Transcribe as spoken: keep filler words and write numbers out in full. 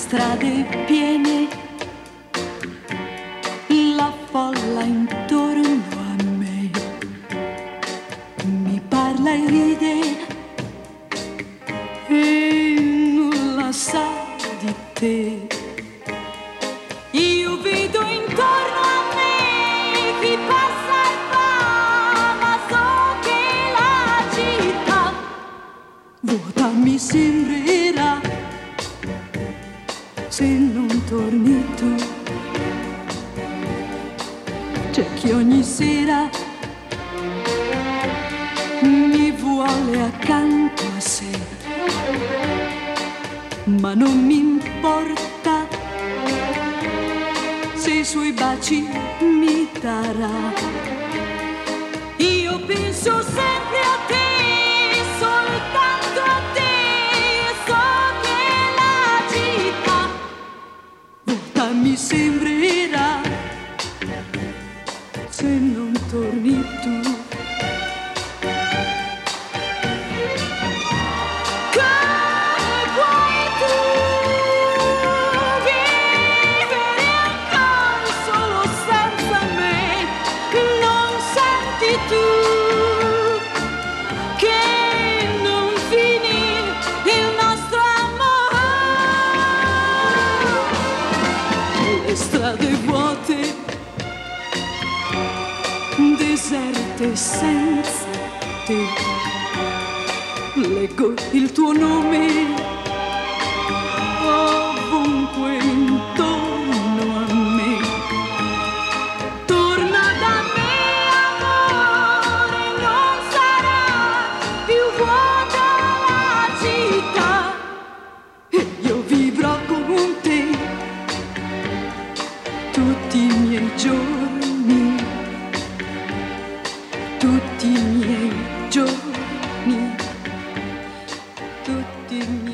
strade piene, la folla intorno a me mi parla e ride e nulla sa di te. Io vedo intorno a me chi passa e va, ma so che la città vuota mi sembrerà se non torni tu. C'è chi ogni sera mi vuole accanto a sé, ma non mi importa se i suoi baci mi darà. Io penso sempre a te, soltanto a te, e so che la città vuota mi sembrerà se non torni tu. Strade vuote, deserte senza te, leggo il tuo nome ovunque intorno a me. Torna da me, amore, non sarà più vuota la città e io vivrò con te tutti i miei giorni, tutti i miei giorni, tutti i miei